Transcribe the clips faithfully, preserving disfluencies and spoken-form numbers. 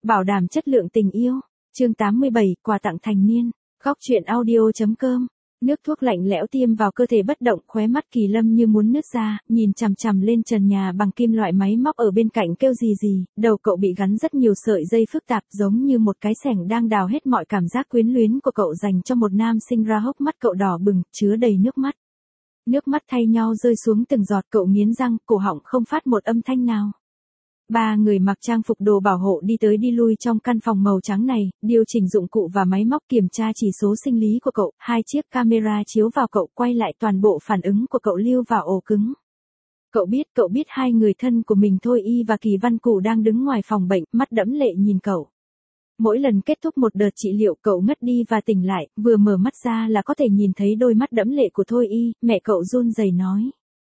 Bảo đảm chất lượng tình yêu. Chương tám mươi bảy, quà tặng thành niên. Góc truyện audio chấm com. Nước thuốc lạnh lẽo tiêm vào cơ thể bất động, khóe mắt Kỳ Lâm như muốn nứt ra, nhìn chằm chằm lên trần nhà bằng kim loại máy móc ở bên cạnh kêu gì gì, đầu cậu bị gắn rất nhiều sợi dây phức tạp giống như một cái xẻng đang đào hết mọi cảm giác quyến luyến của cậu dành cho một nam sinh ra. Hốc mắt cậu đỏ bừng, chứa đầy nước mắt. Nước mắt thay nhau rơi xuống từng giọt, cậu nghiến răng, cổ họng không phát một âm thanh nào. Ba người mặc trang phục đồ bảo hộ đi tới đi lui trong căn phòng màu trắng này, điều chỉnh dụng cụ và máy móc, kiểm tra chỉ số sinh lý của cậu, hai chiếc camera chiếu vào cậu, quay lại toàn bộ phản ứng của cậu lưu vào ổ cứng. Cậu biết, cậu biết hai người thân của mình Thôi Y và Kỳ Văn Cù đang đứng ngoài phòng bệnh, mắt đẫm lệ nhìn cậu. Mỗi lần kết thúc một đợt trị liệu cậu ngất đi và tỉnh lại, vừa mở mắt ra là có thể nhìn thấy đôi mắt đẫm lệ của Thôi Y, mẹ cậu run rẩy nói.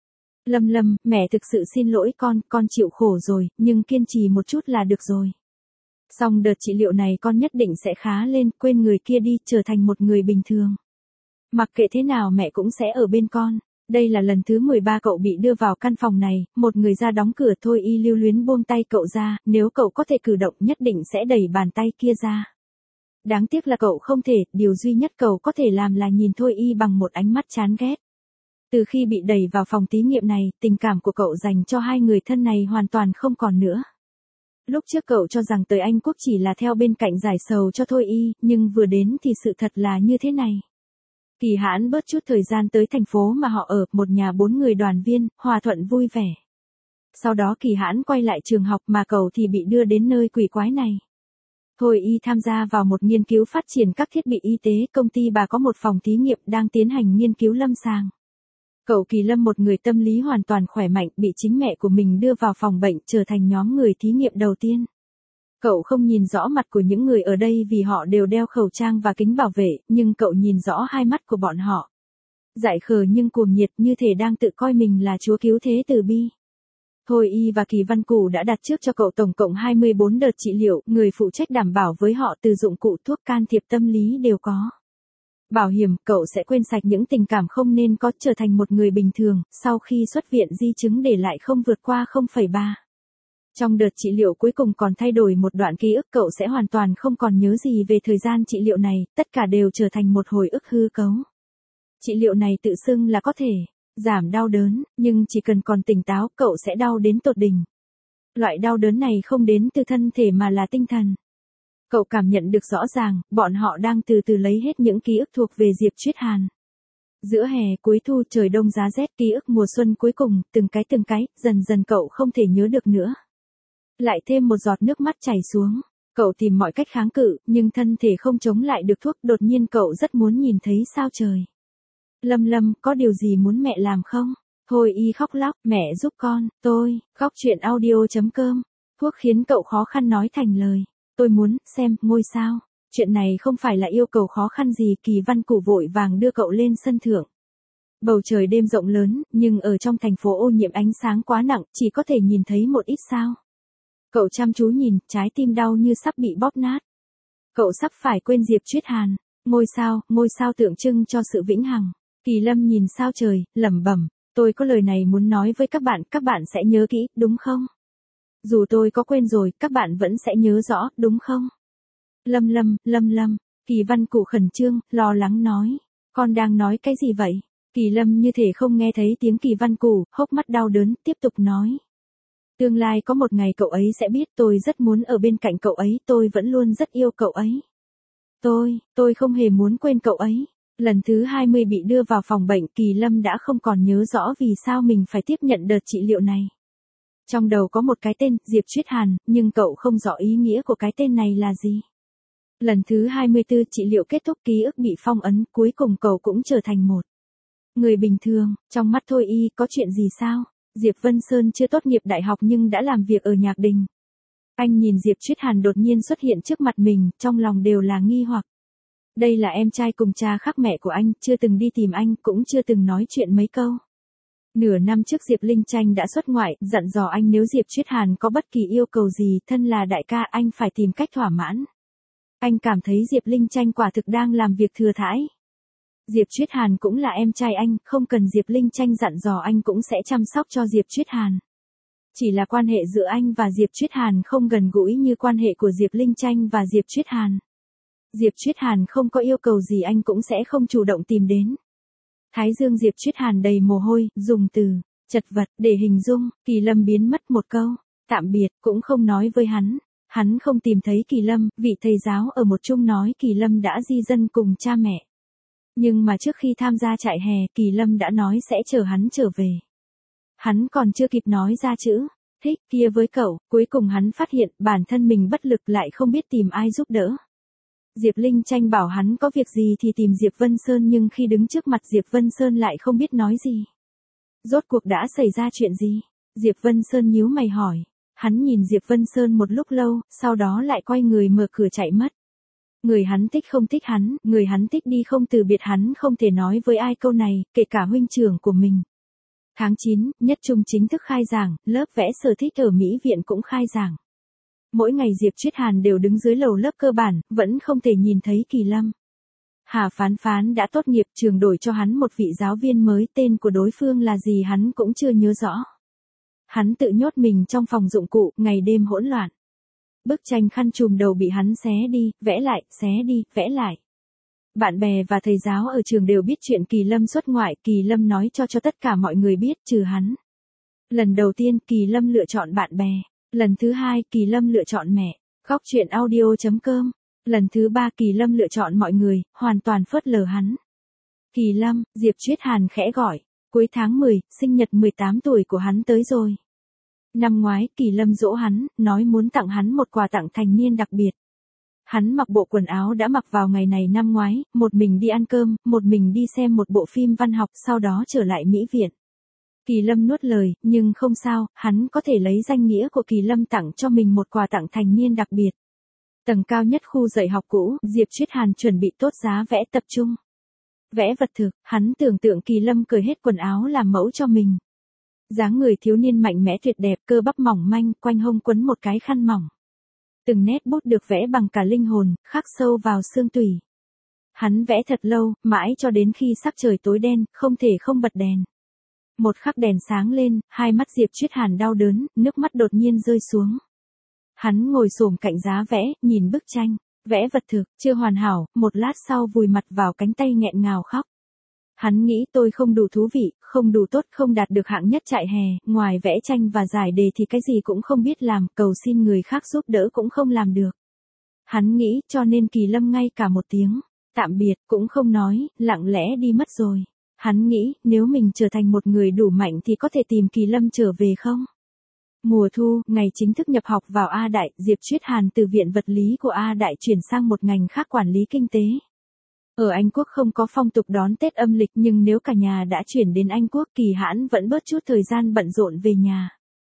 Lâm Lâm, mẹ thực sự xin lỗi con, con chịu khổ rồi, nhưng kiên trì một chút là được rồi. Xong đợt trị liệu này con nhất định sẽ khá lên, quên người kia đi, trở thành một người bình thường. Mặc kệ thế nào mẹ cũng sẽ ở bên con. Đây là lần thứ mười ba cậu bị đưa vào căn phòng này, một người ra đóng cửa. Thôi Y lưu luyến buông tay cậu ra, nếu cậu có thể cử động nhất định sẽ đẩy bàn tay kia ra. Đáng tiếc là cậu không thể, điều duy nhất cậu có thể làm là nhìn Thôi Y bằng một ánh mắt chán ghét. Từ khi bị đẩy vào phòng thí nghiệm này, tình cảm của cậu dành cho hai người thân này hoàn toàn không còn nữa. Lúc trước cậu cho rằng tới Anh Quốc chỉ là theo bên cạnh giải sầu cho Thôi Y, nhưng vừa đến thì sự thật là như thế này. Kỳ Hãn bớt chút thời gian tới thành phố mà họ ở, một nhà bốn người đoàn viên, hòa thuận vui vẻ. Sau đó Kỳ Hãn quay lại trường học mà cậu thì bị đưa đến nơi quỷ quái này. Thôi Y tham gia vào một nghiên cứu phát triển các thiết bị y tế, công ty bà có một phòng thí nghiệm đang tiến hành nghiên cứu lâm sàng. Cậu Kỳ Lâm, một người tâm lý hoàn toàn khỏe mạnh, bị chính mẹ của mình đưa vào phòng bệnh, trở thành nhóm người thí nghiệm đầu tiên. Cậu không nhìn rõ mặt của những người ở đây vì họ đều đeo khẩu trang và kính bảo vệ, nhưng cậu nhìn rõ hai mắt của bọn họ. Dại khờ nhưng cuồng nhiệt, như thể đang tự coi mình là chúa cứu thế từ bi. Thôi Y và Kỳ Văn Cù đã đặt trước cho cậu tổng cộng hai mươi bốn đợt trị liệu, người phụ trách đảm bảo với họ từ dụng cụ, thuốc, can thiệp tâm lý đều có. Bảo hiểm, cậu sẽ quên sạch những tình cảm không nên có, trở thành một người bình thường, sau khi xuất viện di chứng để lại không vượt qua không phẩy ba. Trong đợt trị liệu cuối cùng còn thay đổi một đoạn ký ức, cậu sẽ hoàn toàn không còn nhớ gì về thời gian trị liệu này, tất cả đều trở thành một hồi ức hư cấu. Trị liệu này tự xưng là có thể giảm đau đớn, nhưng chỉ cần còn tỉnh táo, cậu sẽ đau đến tột đỉnh. Loại đau đớn này không đến từ thân thể mà là tinh thần. Cậu cảm nhận được rõ ràng, bọn họ đang từ từ lấy hết những ký ức thuộc về Diệp Chuyết Hàn. Giữa hè, cuối thu, trời đông giá rét, ký ức mùa xuân cuối cùng, từng cái từng cái, dần dần cậu không thể nhớ được nữa. Lại thêm một giọt nước mắt chảy xuống. Cậu tìm mọi cách kháng cự, nhưng thân thể không chống lại được thuốc, đột nhiên cậu rất muốn nhìn thấy sao trời. Lâm Lâm, có điều gì muốn mẹ làm không? Thôi Y khóc lóc, mẹ giúp con, tôi, góc truyện audio chấm com. Thuốc khiến cậu khó khăn nói thành lời. Tôi muốn xem ngôi sao. Chuyện này không phải là yêu cầu khó khăn gì. Kỳ Văn Cù vội vàng đưa cậu lên sân thượng. Bầu trời đêm rộng lớn, nhưng ở trong thành phố ô nhiễm ánh sáng quá nặng, chỉ có thể nhìn thấy một ít sao. Cậu chăm chú nhìn, trái tim đau như sắp bị bóp nát. Cậu sắp phải quên Diệp Chuyết Hàn. Ngôi sao, ngôi sao tượng trưng cho sự vĩnh hằng. Kỳ Lâm nhìn sao trời, lẩm bẩm, tôi có lời này muốn nói với các bạn, các bạn sẽ nhớ kỹ, đúng không? Dù tôi có quên rồi, các bạn vẫn sẽ nhớ rõ, đúng không? Lâm Lâm, Lâm Lâm, Kỳ Văn Cù khẩn trương, lo lắng nói. Con đang nói cái gì vậy? Kỳ Lâm như thể không nghe thấy tiếng Kỳ Văn Cù, hốc mắt đau đớn, tiếp tục nói. Tương lai có một ngày cậu ấy sẽ biết, tôi rất muốn ở bên cạnh cậu ấy, tôi vẫn luôn rất yêu cậu ấy. Tôi, tôi không hề muốn quên cậu ấy. Lần thứ hai mươi bị đưa vào phòng bệnh, Kỳ Lâm đã không còn nhớ rõ vì sao mình phải tiếp nhận đợt trị liệu này. Trong đầu có một cái tên, Diệp Chuyết Hàn, nhưng cậu không rõ ý nghĩa của cái tên này là gì. Lần thứ hai mươi tư trị liệu kết thúc, ký ức bị phong ấn, cuối cùng cậu cũng trở thành một người bình thường. Trong mắt Thôi Y, có chuyện gì sao? Diệp Vân Sơn chưa tốt nghiệp đại học nhưng đã làm việc ở Nhạc Đình. Anh nhìn Diệp Chuyết Hàn đột nhiên xuất hiện trước mặt mình, trong lòng đều là nghi hoặc. Đây là em trai cùng cha khác mẹ của anh, chưa từng đi tìm anh, cũng chưa từng nói chuyện mấy câu. Nửa năm trước Diệp Linh Tranh đã xuất ngoại, dặn dò anh nếu Diệp Chuyết Hàn có bất kỳ yêu cầu gì, thân là đại ca anh phải tìm cách thỏa mãn. Anh cảm thấy Diệp Linh Tranh quả thực đang làm việc thừa thãi. Diệp Chuyết Hàn cũng là em trai anh, không cần Diệp Linh Tranh dặn dò anh cũng sẽ chăm sóc cho Diệp Chuyết Hàn. Chỉ là quan hệ giữa anh và Diệp Chuyết Hàn không gần gũi như quan hệ của Diệp Linh Tranh và Diệp Chuyết Hàn. Diệp Chuyết Hàn không có yêu cầu gì anh cũng sẽ không chủ động tìm đến. Thái dương Diệp Chuyết Hàn đầy mồ hôi, dùng từ chật vật để hình dung, Kỳ Lâm biến mất một câu, tạm biệt, cũng không nói với hắn. Hắn không tìm thấy Kỳ Lâm, vị thầy giáo ở một trung nói Kỳ Lâm đã di dân cùng cha mẹ. Nhưng mà trước khi tham gia trại hè, Kỳ Lâm đã nói sẽ chờ hắn trở về. Hắn còn chưa kịp nói ra chữ thích kia với cậu, cuối cùng hắn phát hiện bản thân mình bất lực lại không biết tìm ai giúp đỡ. Diệp Linh Tranh bảo hắn có việc gì thì tìm Diệp Vân Sơn, nhưng khi đứng trước mặt Diệp Vân Sơn lại không biết nói gì. Rốt cuộc đã xảy ra chuyện gì? Diệp Vân Sơn nhíu mày hỏi. Hắn nhìn Diệp Vân Sơn một lúc lâu, sau đó lại quay người mở cửa chạy mất. Người hắn thích không thích hắn, người hắn thích đi không từ biệt hắn không thể nói với ai câu này, kể cả huynh trưởng của mình. Tháng chín, nhất trung chính thức khai giảng, lớp vẽ sở thích ở Mỹ viện cũng khai giảng. Mỗi ngày Diệp Chuyết Hàn đều đứng dưới lầu lớp cơ bản, vẫn không thể nhìn thấy Kỳ Lâm. Hà Phán Phán đã tốt nghiệp, trường đổi cho hắn một vị giáo viên mới, tên của đối phương là gì hắn cũng chưa nhớ rõ. Hắn tự nhốt mình trong phòng dụng cụ, ngày đêm hỗn loạn. Bức tranh khăn trùm đầu bị hắn xé đi, vẽ lại, xé đi, vẽ lại. Bạn bè và thầy giáo ở trường đều biết chuyện Kỳ Lâm xuất ngoại, Kỳ Lâm nói cho cho tất cả mọi người biết, trừ hắn. Lần đầu tiên, Kỳ Lâm lựa chọn bạn bè. Lần thứ hai, Kỳ Lâm lựa chọn mẹ. Góc truyện audio chấm com. Lần thứ ba, Kỳ Lâm lựa chọn mọi người, hoàn toàn phớt lờ hắn. Kỳ Lâm, Diệp Chuyết Hàn khẽ gọi. Cuối tháng mười, sinh nhật mười tám tuổi của hắn tới rồi. Năm ngoái, Kỳ Lâm dỗ hắn, nói muốn tặng hắn một quà tặng thành niên đặc biệt. Hắn mặc bộ quần áo đã mặc vào ngày này năm ngoái, một mình đi ăn cơm, một mình đi xem một bộ phim văn học, sau đó trở lại Mỹ viện. Kỳ Lâm nuốt lời, nhưng không sao, hắn có thể lấy danh nghĩa của Kỳ Lâm tặng cho mình một quà tặng thành niên đặc biệt. Tầng cao nhất khu dạy học cũ, Diệp Chuyết Hàn chuẩn bị tốt giá vẽ tập trung. Vẽ vật thực, hắn tưởng tượng Kỳ Lâm cởi hết quần áo làm mẫu cho mình. Dáng người thiếu niên mạnh mẽ tuyệt đẹp, cơ bắp mỏng manh, quanh hông quấn một cái khăn mỏng. Từng nét bút được vẽ bằng cả linh hồn, khắc sâu vào xương tủy. Hắn vẽ thật lâu, mãi cho đến khi sắc trời tối đen, không thể không bật đèn. Một khắc đèn sáng lên, hai mắt Diệp Chuyết Hàn đau đớn, nước mắt đột nhiên rơi xuống. Hắn ngồi xổm cạnh giá vẽ, nhìn bức tranh, vẽ vật thực, chưa hoàn hảo, một lát sau vùi mặt vào cánh tay nghẹn ngào khóc. Hắn nghĩ tôi không đủ thú vị, không đủ tốt, không đạt được hạng nhất trại hè, ngoài vẽ tranh và giải đề thì cái gì cũng không biết làm, cầu xin người khác giúp đỡ cũng không làm được. Hắn nghĩ, cho nên Kỳ Lâm ngay cả một tiếng tạm biệt cũng không nói, lặng lẽ đi mất rồi. Hắn nghĩ, nếu mình trở thành một người đủ mạnh thì có thể tìm Kỳ Lâm trở về không? Mùa thu, ngày chính thức nhập học vào A Đại, Diệp Chuyết Hàn từ viện vật lý của A Đại chuyển sang một ngành khác, quản lý kinh tế. Ở Anh Quốc không có phong tục đón Tết âm lịch, nhưng nếu cả nhà đã chuyển đến Anh Quốc, Kỳ Hãn vẫn bớt chút thời gian bận rộn về nhà.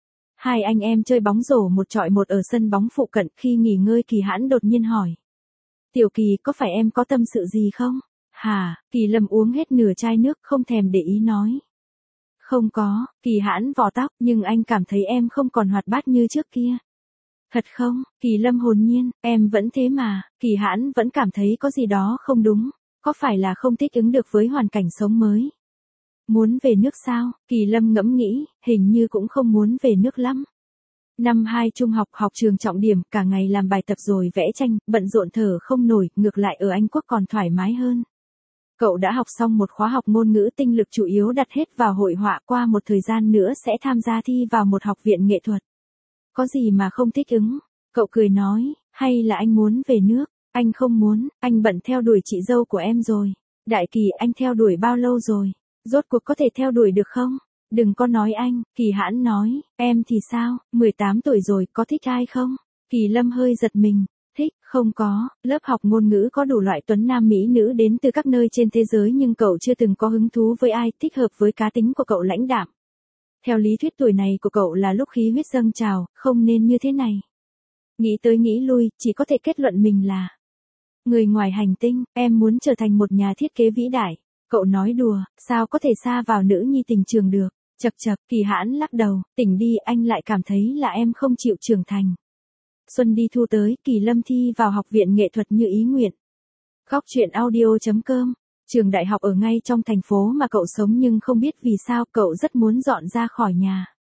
Hai anh em chơi bóng rổ một chọi một ở sân bóng phụ cận, khi nghỉ ngơi Kỳ Hãn đột nhiên hỏi. Tiểu Kỳ, có phải em có tâm sự gì không? Hả? Kỳ Lâm uống hết nửa chai nước, không thèm để ý nói. Không có, Kỳ Hãn vò tóc, nhưng anh cảm thấy em không còn hoạt bát như trước kia. Thật không? Kỳ Lâm hồn nhiên, em vẫn thế mà. Kỳ Hãn vẫn cảm thấy có gì đó không đúng. Có phải là không thích ứng được với hoàn cảnh sống mới? Muốn về nước sao? Kỳ Lâm ngẫm nghĩ, hình như cũng không muốn về nước lắm. Năm hai trung học, học trường trọng điểm, cả ngày làm bài tập rồi vẽ tranh, bận rộn thở không nổi, ngược lại ở Anh Quốc còn thoải mái hơn. Cậu đã học xong một khóa học ngôn ngữ, tinh lực chủ yếu đặt hết vào hội họa, qua một thời gian nữa sẽ tham gia thi vào một học viện nghệ thuật. Có gì mà không thích ứng? Cậu cười nói, hay là anh muốn về nước? Anh không muốn, anh bận theo đuổi chị dâu của em rồi. Đại Kỳ, anh theo đuổi bao lâu rồi? Rốt cuộc có thể theo đuổi được không? Đừng có nói anh, Kỳ Hãn nói, em thì sao, mười tám tuổi rồi, có thích ai không? Kỳ Lâm hơi giật mình, thích, không có, lớp học ngôn ngữ có đủ loại tuấn nam mỹ nữ đến từ các nơi trên thế giới, nhưng cậu chưa từng có hứng thú với ai thích hợp với cá tính của cậu lãnh đạm. Theo lý thuyết tuổi này của cậu là lúc khí huyết dâng trào, không nên như thế này. Nghĩ tới nghĩ lui, chỉ có thể kết luận mình là người ngoài hành tinh, em muốn trở thành một nhà thiết kế vĩ đại. Cậu nói đùa, sao có thể sa vào nữ nhi tình trường được. Chậc chậc, Kỳ Hãn lắc đầu, tỉnh đi, anh lại cảm thấy là em không chịu trưởng thành. Xuân đi thu tới, Kỳ Lâm thi vào học viện nghệ thuật như ý nguyện. Góc truyện audio chấm com. Trường đại học ở ngay trong thành phố mà cậu sống, nhưng không biết vì sao cậu rất muốn dọn ra khỏi nhà.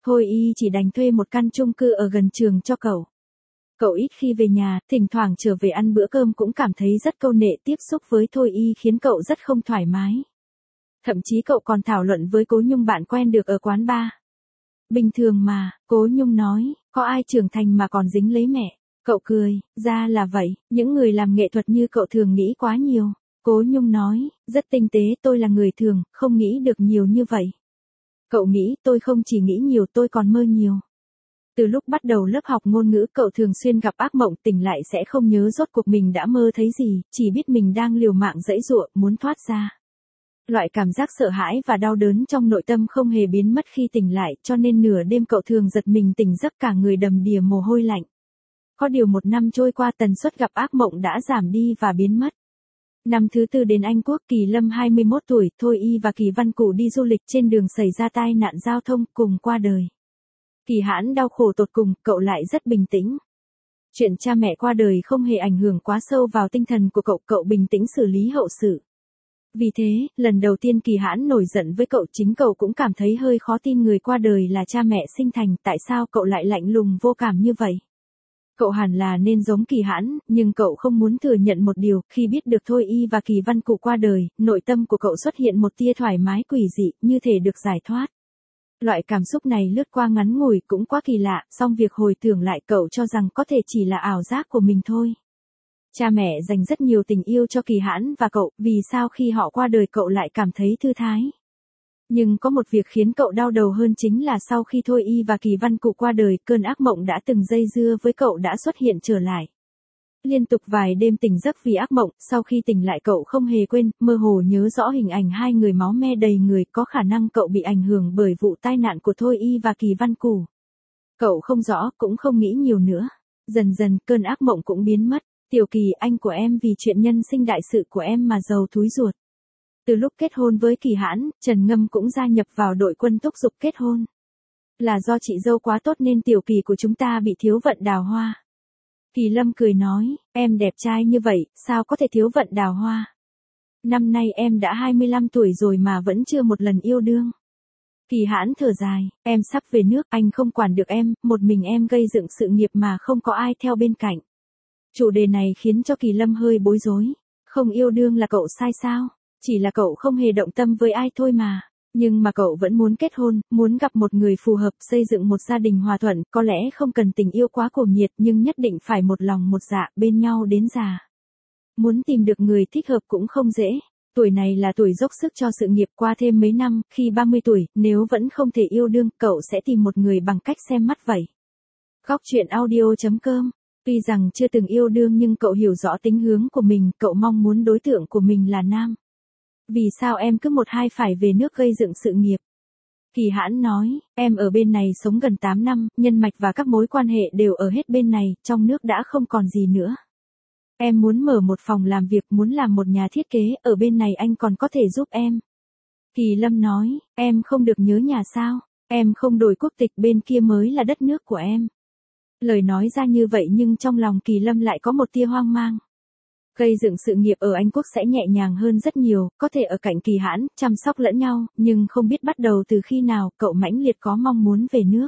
Thôi y chỉ đành thuê một căn chung cư ở gần trường cho cậu. Cậu ít khi về nhà, thỉnh thoảng trở về ăn bữa cơm cũng cảm thấy rất câu nệ, tiếp xúc với Thôi y khiến cậu rất không thoải mái. Thậm chí cậu còn thảo luận với Cố Nhung bạn quen được ở quán bar. Bình thường mà, Cố Nhung nói, có ai trưởng thành mà còn dính lấy mẹ. Cậu cười, ra là vậy, những người làm nghệ thuật như cậu thường nghĩ quá nhiều. Cố Nhung nói, rất tinh tế, tôi là người thường, không nghĩ được nhiều như vậy. Cậu nghĩ, tôi không chỉ nghĩ nhiều, tôi còn mơ nhiều. Từ lúc bắt đầu lớp học ngôn ngữ, cậu thường xuyên gặp ác mộng, tỉnh lại sẽ không nhớ rốt cuộc mình đã mơ thấy gì, chỉ biết mình đang liều mạng giãy giụa, muốn thoát ra. Loại cảm giác sợ hãi và đau đớn trong nội tâm không hề biến mất khi tỉnh lại, cho nên nửa đêm cậu thường giật mình tỉnh giấc cả người đầm đìa mồ hôi lạnh. Có điều một năm trôi qua, tần suất gặp ác mộng đã giảm đi và biến mất. Năm thứ tư đến Anh Quốc, Kỳ Lâm hai mươi mốt tuổi, Thôi y và Kỳ Văn Cụ đi du lịch trên đường xảy ra tai nạn giao thông, cùng qua đời. Kỳ Hãn đau khổ tột cùng, cậu lại rất bình tĩnh. Chuyện cha mẹ qua đời không hề ảnh hưởng quá sâu vào tinh thần của cậu, cậu bình tĩnh xử lý hậu sự. Vì thế, lần đầu tiên Kỳ Hãn nổi giận với cậu, chính cậu cũng cảm thấy hơi khó tin người qua đời là cha mẹ sinh thành, tại sao cậu lại lạnh lùng vô cảm như vậy? Cậu hẳn là nên giống Kỳ Hãn, nhưng cậu không muốn thừa nhận một điều, khi biết được Thôi y và Kỳ Văn Cụ qua đời, nội tâm của cậu xuất hiện một tia thoải mái quỷ dị, như thể được giải thoát. Loại cảm xúc này lướt qua ngắn ngủi cũng quá kỳ lạ, song việc hồi tưởng lại cậu cho rằng có thể chỉ là ảo giác của mình thôi. Cha mẹ dành rất nhiều tình yêu cho Kỳ Hãn và cậu, vì sao khi họ qua đời cậu lại cảm thấy thư thái? Nhưng có một việc khiến cậu đau đầu hơn chính là sau khi Thôi y và Kỳ Văn Cụ qua đời, cơn ác mộng đã từng dây dưa với cậu đã xuất hiện trở lại. Liên tục vài đêm tỉnh giấc vì ác mộng, sau khi tỉnh lại cậu không hề quên, mơ hồ nhớ rõ hình ảnh hai người máu me đầy người, có khả năng cậu bị ảnh hưởng bởi vụ tai nạn của Thôi y và Kỳ Văn Cụ. Cậu không rõ, cũng không nghĩ nhiều nữa. Dần dần, cơn ác mộng cũng biến mất. Tiểu Kỳ, anh của em vì chuyện nhân sinh đại sự của em mà giàu thúi ruột. Từ lúc kết hôn với Kỳ Hãn, Trần Ngâm cũng gia nhập vào đội quân thúc giục kết hôn. Là do chị dâu quá tốt nên Tiểu Kỳ của chúng ta bị thiếu vận đào hoa. Kỳ Lâm cười nói, em đẹp trai như vậy, sao có thể thiếu vận đào hoa? Năm nay em đã hai mươi lăm tuổi rồi mà vẫn chưa một lần yêu đương. Kỳ Hãn thở dài, em sắp về nước, anh không quản được em, một mình em gây dựng sự nghiệp mà không có ai theo bên cạnh. Chủ đề này khiến cho Kỳ Lâm hơi bối rối. Không yêu đương là cậu sai sao? Chỉ là cậu không hề động tâm với ai thôi mà. Nhưng mà cậu vẫn muốn kết hôn, muốn gặp một người phù hợp, xây dựng một gia đình hòa thuận, có lẽ không cần tình yêu quá cuồng nhiệt nhưng nhất định phải một lòng một dạ, bên nhau đến già. Muốn tìm được người thích hợp cũng không dễ. Tuổi này là tuổi dốc sức cho sự nghiệp, qua thêm mấy năm, khi ba mươi tuổi, nếu vẫn không thể yêu đương, cậu sẽ tìm một người bằng cách xem mắt vậy. Góc truyện audio chấm com. Tuy rằng chưa từng yêu đương nhưng cậu hiểu rõ tính hướng của mình, cậu mong muốn đối tượng của mình là nam. Vì sao em cứ một hai phải về nước gây dựng sự nghiệp? Kỳ Hãn nói, em ở bên này sống gần tám năm, nhân mạch và các mối quan hệ đều ở hết bên này, trong nước đã không còn gì nữa. Em muốn mở một phòng làm việc, muốn làm một nhà thiết kế, ở bên này anh còn có thể giúp em. Kỳ Lâm nói, em không được nhớ nhà sao? Em không đổi quốc tịch, bên kia mới là đất nước của em. Lời nói ra như vậy nhưng trong lòng Kỳ Lâm lại có một tia hoang mang. Gây dựng sự nghiệp ở Anh Quốc sẽ nhẹ nhàng hơn rất nhiều, có thể ở cạnh Kỳ Hãn, chăm sóc lẫn nhau, nhưng không biết bắt đầu từ khi nào, cậu mãnh liệt có mong muốn về nước.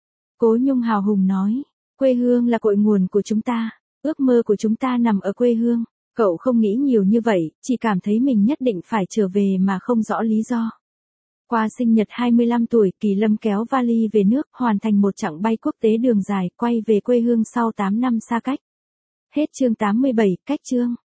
Cố Nhung hào hùng nói, quê hương là cội nguồn của chúng ta, ước mơ của chúng ta nằm ở quê hương. Cậu không nghĩ nhiều như vậy, chỉ cảm thấy mình nhất định phải trở về mà không rõ lý do. Qua sinh nhật hai mươi lăm tuổi, Kỳ Lâm kéo vali về nước, hoàn thành một chặng bay quốc tế đường dài, quay về quê hương sau tám năm xa cách. Hết chương tám mươi bảy, cách chương.